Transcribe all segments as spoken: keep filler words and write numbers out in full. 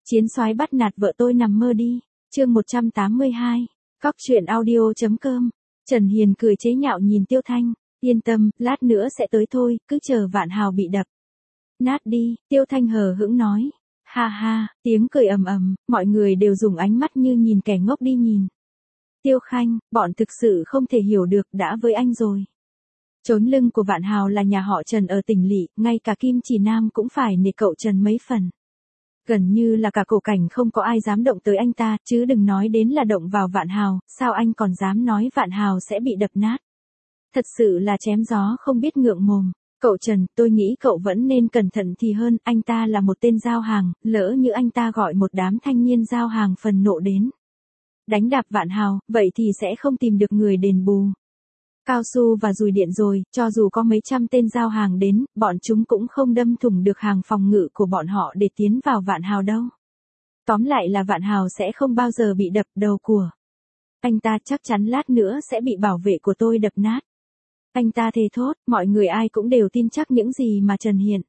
Chiến soái bắt nạt vợ tôi nằm mơ đi. Chương một trăm tám mươi hai. Cóc truyện audio chấm com. Trần Hiền cười chế nhạo nhìn Tiêu Thanh, yên tâm, lát nữa sẽ tới thôi, cứ chờ Vạn Hào bị đập nát đi. Tiêu Thanh hờ hững nói. Ha ha, tiếng cười ầm ầm, mọi người đều dùng ánh mắt như nhìn kẻ ngốc đi nhìn. Tiêu Khanh, bọn thực sự không thể hiểu được, đã với anh rồi. Chốn lưng của Vạn Hào là nhà họ Trần ở tỉnh lỵ, ngay cả Kim Chỉ Nam cũng phải nể cậu Trần mấy phần. Gần như là cả cổ cảnh không có ai dám động tới anh ta, chứ đừng nói đến là động vào Vạn Hào, sao anh còn dám nói Vạn Hào sẽ bị đập nát. Thật sự là chém gió không biết ngượng mồm. Cậu Trần, tôi nghĩ cậu vẫn nên cẩn thận thì hơn, anh ta là một tên giao hàng, lỡ như anh ta gọi một đám thanh niên giao hàng phần nộ đến đánh đạp Vạn Hào, vậy thì sẽ không tìm được người đền bù. Cao su và dùi điện rồi, cho dù có mấy trăm tên giao hàng đến, bọn chúng cũng không đâm thủng được hàng phòng ngự của bọn họ để tiến vào Vạn Hào đâu. Tóm lại là Vạn Hào sẽ không bao giờ bị đập đầu của anh ta, chắc chắn lát nữa sẽ bị bảo vệ của tôi đập nát. Anh ta thề thốt, mọi người ai cũng đều tin chắc những gì mà Trần Hiền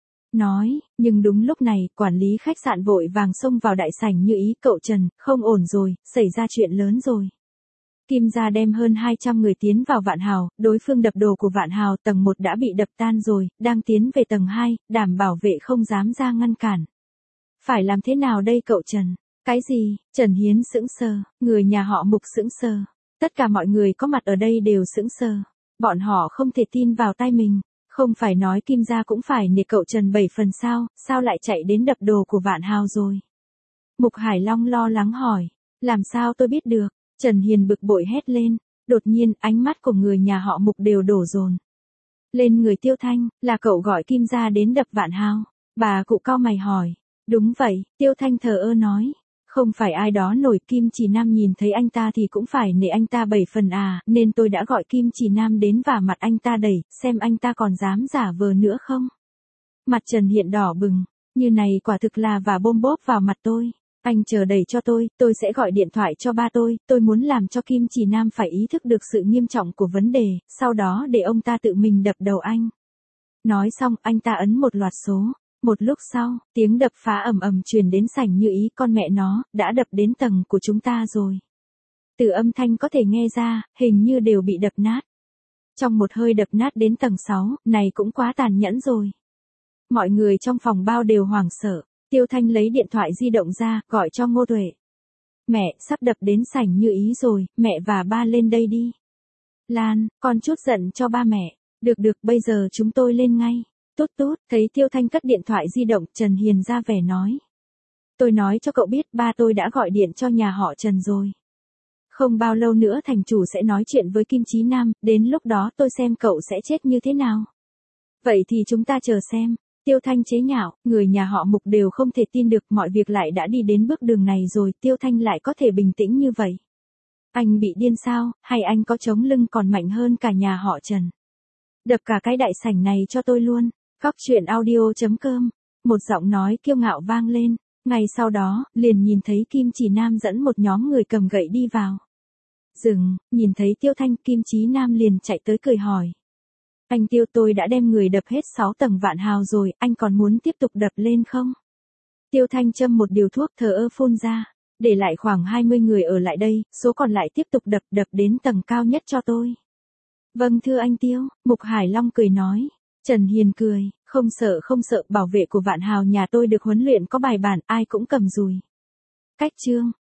nói, nhưng đúng lúc này, quản lý khách sạn vội vàng xông vào đại sảnh như ý, cậu Trần, không ổn rồi, xảy ra chuyện lớn rồi. Kim gia đem hơn hai trăm người tiến vào Vạn Hào, đối phương đập đồ của Vạn Hào tầng một đã bị đập tan rồi, đang tiến về tầng hai, đảm bảo vệ không dám ra ngăn cản. Phải làm thế nào đây cậu Trần? Cái gì? Trần Hiến sững sờ, người nhà họ Mục sững sờ. Tất cả mọi người có mặt ở đây đều sững sờ. Bọn họ không thể tin vào tai mình. Không phải nói Kim gia cũng phải nể cậu Trần bảy phần sao, sao lại chạy đến đập đồ của Vạn Hào rồi? Mục Hải Long lo lắng hỏi, làm sao tôi biết được? Trần Hiền bực bội hét lên, đột nhiên ánh mắt của người nhà họ Mục đều đổ dồn lên người Tiêu Thanh, là cậu gọi Kim gia đến đập Vạn Hào? Bà cụ cau mày hỏi, đúng vậy, Tiêu Thanh thờ ơ nói, không phải ai đó nổi, Kim Chỉ Nam nhìn thấy anh ta thì cũng phải nể anh ta bảy phần à, nên tôi đã gọi Kim Chỉ Nam đến và mặt anh ta đẩy, xem anh ta còn dám giả vờ nữa không. Mặt Trần Hiện đỏ bừng, như này quả thực là vả bôm bốp vào mặt tôi. Anh chờ đẩy cho tôi, tôi sẽ gọi điện thoại cho ba tôi, tôi muốn làm cho Kim Chỉ Nam phải ý thức được sự nghiêm trọng của vấn đề, sau đó để ông ta tự mình đập đầu anh. Nói xong, anh ta ấn một loạt số. Một lúc sau, tiếng đập phá ầm ầm truyền đến sảnh như ý, con mẹ nó, đã đập đến tầng của chúng ta rồi. Từ âm thanh có thể nghe ra, hình như đều bị đập nát. Trong một hơi đập nát đến tầng sáu, này cũng quá tàn nhẫn rồi. Mọi người trong phòng bao đều hoảng sợ. Tiêu Thanh lấy điện thoại di động ra, gọi cho Ngô Tuệ. Mẹ, sắp đập đến sảnh như ý rồi, mẹ và ba lên đây đi. Lan, con chút giận cho ba mẹ. Được được, bây giờ chúng tôi lên ngay. Tốt tốt, thấy Tiêu Thanh cất điện thoại di động, Trần Hiền ra vẻ nói. Tôi nói cho cậu biết, ba tôi đã gọi điện cho nhà họ Trần rồi. Không bao lâu nữa thành chủ sẽ nói chuyện với Kim Chí Nam, đến lúc đó tôi xem cậu sẽ chết như thế nào. Vậy thì chúng ta chờ xem. Tiêu Thanh chế nhạo, người nhà họ Mục đều không thể tin được mọi việc lại đã đi đến bước đường này rồi, Tiêu Thanh lại có thể bình tĩnh như vậy. Anh bị điên sao, hay anh có chống lưng còn mạnh hơn cả nhà họ Trần? Đập cả cái đại sảnh này cho tôi luôn. Cóc truyện audio chấm com. Một giọng nói kiêu ngạo vang lên, ngay sau đó, liền nhìn thấy Kim Chỉ Nam dẫn một nhóm người cầm gậy đi vào. Dừng, nhìn thấy Tiêu Thanh, Kim Chí Nam liền chạy tới cười hỏi. Anh Tiêu, tôi đã đem người đập hết sáu tầng Vạn Hào rồi, anh còn muốn tiếp tục đập lên không? Tiêu Thanh châm một điều thuốc thờ ơ phun ra, để lại khoảng hai mươi người ở lại đây, số còn lại tiếp tục đập đập đến tầng cao nhất cho tôi. Vâng thưa anh Tiêu, Mục Hải Long cười nói. Trần Hiền cười, không sợ không sợ, bảo vệ của Vạn Hào nhà tôi được huấn luyện có bài bản, ai cũng cầm dùi. Cách chương.